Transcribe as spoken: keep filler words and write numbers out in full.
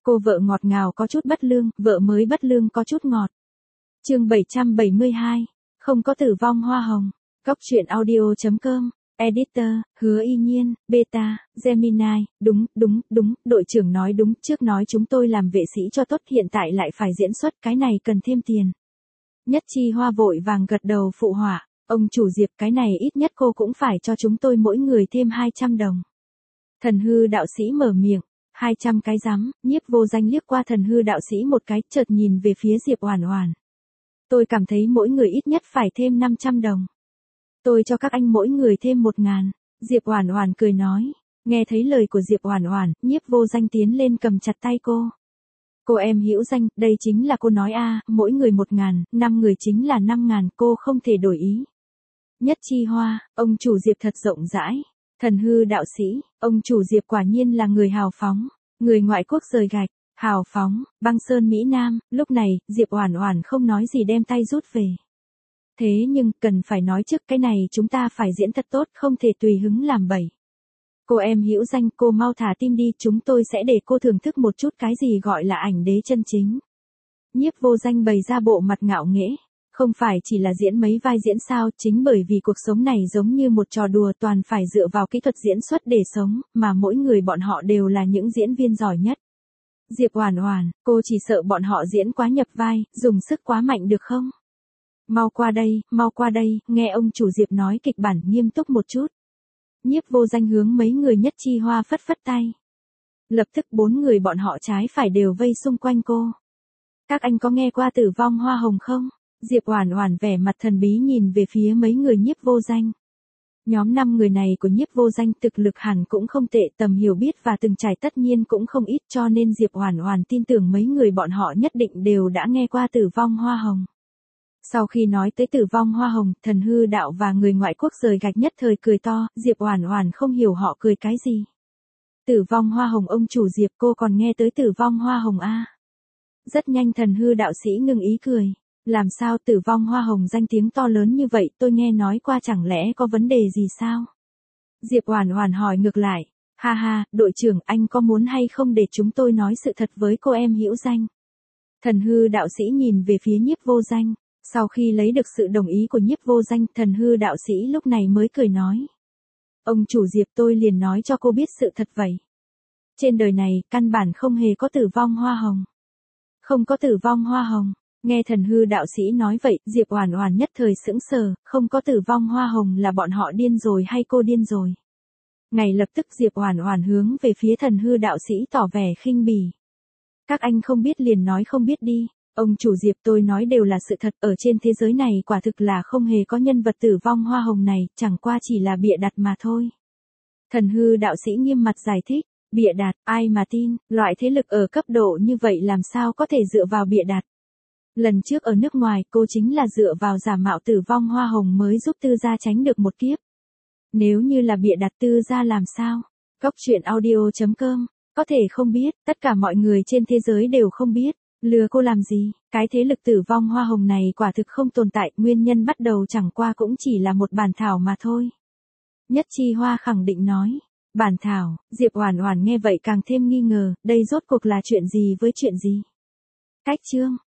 Cô vợ ngọt ngào có chút bất lương, vợ mới bất lương có chút ngọt. Chương bảy trăm bảy mươi hai, không có tử vong hoa hồng. Góc truyện audio chấm com. Editor, Hứa Y Nhiên, Beta, Gemini, đúng, đúng, đúng, đội trưởng nói đúng, trước nói chúng tôi làm vệ sĩ cho tốt, hiện tại lại phải diễn xuất, cái này cần thêm tiền. Nhất Chi Hoa vội vàng gật đầu phụ họa, ông chủ Diệp, cái này ít nhất cô cũng phải cho chúng tôi mỗi người thêm hai trăm đồng. Thần hư đạo sĩ mở miệng, hai trăm cái rắm, Nhiếp Vô Danh liếc qua thần hư đạo sĩ một cái, chợt nhìn về phía Diệp Oản Oản. Tôi cảm thấy mỗi người ít nhất phải thêm năm trăm đồng. Tôi cho các anh mỗi người thêm một ngàn. Diệp Oản Oản cười nói. Nghe thấy lời của Diệp Oản Oản, Nhiếp Vô Danh tiến lên cầm chặt tay cô. Cô em Hữu Danh, đây chính là cô nói a, mỗi người một ngàn, năm người chính là năm ngàn, cô không thể đổi ý. Nhất Chi Hoa, ông chủ Diệp thật rộng rãi. Thần hư đạo sĩ, ông chủ Diệp quả nhiên là người hào phóng, người ngoại quốc rời gạch, hào phóng, băng sơn Mỹ Nam. Lúc này, Diệp Oản Oản không nói gì đem tay rút về. Thế nhưng, cần phải nói trước, cái này chúng ta phải diễn thật tốt, không thể tùy hứng làm bậy. Cô em Hữu Danh, cô mau thả tim đi, chúng tôi sẽ để cô thưởng thức một chút cái gì gọi là ảnh đế chân chính. Nhiếp Vô Danh bày ra bộ mặt ngạo nghễ, không phải chỉ là diễn mấy vai diễn sao, chính bởi vì cuộc sống này giống như một trò đùa, toàn phải dựa vào kỹ thuật diễn xuất để sống, mà mỗi người bọn họ đều là những diễn viên giỏi nhất. Diệp Oản Oản, cô chỉ sợ bọn họ diễn quá nhập vai, dùng sức quá mạnh được không? Mau qua đây, mau qua đây, nghe ông chủ Diệp nói kịch bản, nghiêm túc một chút. Nhiếp Vô Danh hướng mấy người Nhất Chi Hoa phất phất tay. Lập tức bốn người bọn họ trái phải đều vây xung quanh cô. Các anh có nghe qua tử vong hoa hồng không? Diệp Oản Oản vẻ mặt thần bí nhìn về phía mấy người Nhiếp Vô Danh. Nhóm năm người này của Nhiếp Vô Danh thực lực hẳn cũng không tệ, tầm hiểu biết và từng trải tất nhiên cũng không ít, cho nên Diệp Oản Oản tin tưởng mấy người bọn họ nhất định đều đã nghe qua tử vong hoa hồng. Sau khi nói tới tử vong hoa hồng, thần hư đạo và người ngoại quốc rời gạch nhất thời cười to, Diệp Oản Oản không hiểu họ cười cái gì. Tử vong hoa hồng, ông chủ Diệp, cô còn nghe tới tử vong hoa hồng a? Rất nhanh thần hư đạo sĩ ngừng ý cười. Làm sao tử vong hoa hồng danh tiếng to lớn như vậy, tôi nghe nói qua, chẳng lẽ có vấn đề gì sao? Diệp Oản Oản hỏi ngược lại, ha ha, đội trưởng, anh có muốn hay không để chúng tôi nói sự thật với cô em Hữu Danh? Thần hư đạo sĩ nhìn về phía Nhiếp Vô Danh, sau khi lấy được sự đồng ý của Nhiếp Vô Danh, thần hư đạo sĩ lúc này mới cười nói. Ông chủ Diệp, tôi liền nói cho cô biết sự thật vậy. Trên đời này, căn bản không hề có tử vong hoa hồng. Không có tử vong hoa hồng. Nghe thần hư đạo sĩ nói vậy, Diệp Oản Oản nhất thời sững sờ, không có tử vong hoa hồng là bọn họ điên rồi hay cô điên rồi? Ngay lập tức Diệp Oản Oản hướng về phía thần hư đạo sĩ tỏ vẻ khinh bỉ. Các anh không biết liền nói không biết đi, ông chủ Diệp, tôi nói đều là sự thật, ở trên thế giới này quả thực là không hề có nhân vật tử vong hoa hồng này, chẳng qua chỉ là bịa đặt mà thôi. Thần hư đạo sĩ nghiêm mặt giải thích, bịa đặt, ai mà tin, loại thế lực ở cấp độ như vậy làm sao có thể dựa vào bịa đặt. Lần trước ở nước ngoài, cô chính là dựa vào giả mạo tử vong hoa hồng mới giúp Tư gia tránh được một kiếp. Nếu như là bịa đặt, Tư gia làm sao? Góc truyện audio chấm com. Có thể không biết, tất cả mọi người trên thế giới đều không biết. Lừa cô làm gì? Cái thế lực tử vong hoa hồng này quả thực không tồn tại, nguyên nhân bắt đầu chẳng qua cũng chỉ là một bản thảo mà thôi. Nhất Chi Hoa khẳng định nói. Bản thảo, Diệp Oản Oản nghe vậy càng thêm nghi ngờ, đây rốt cuộc là chuyện gì với chuyện gì? Cách chương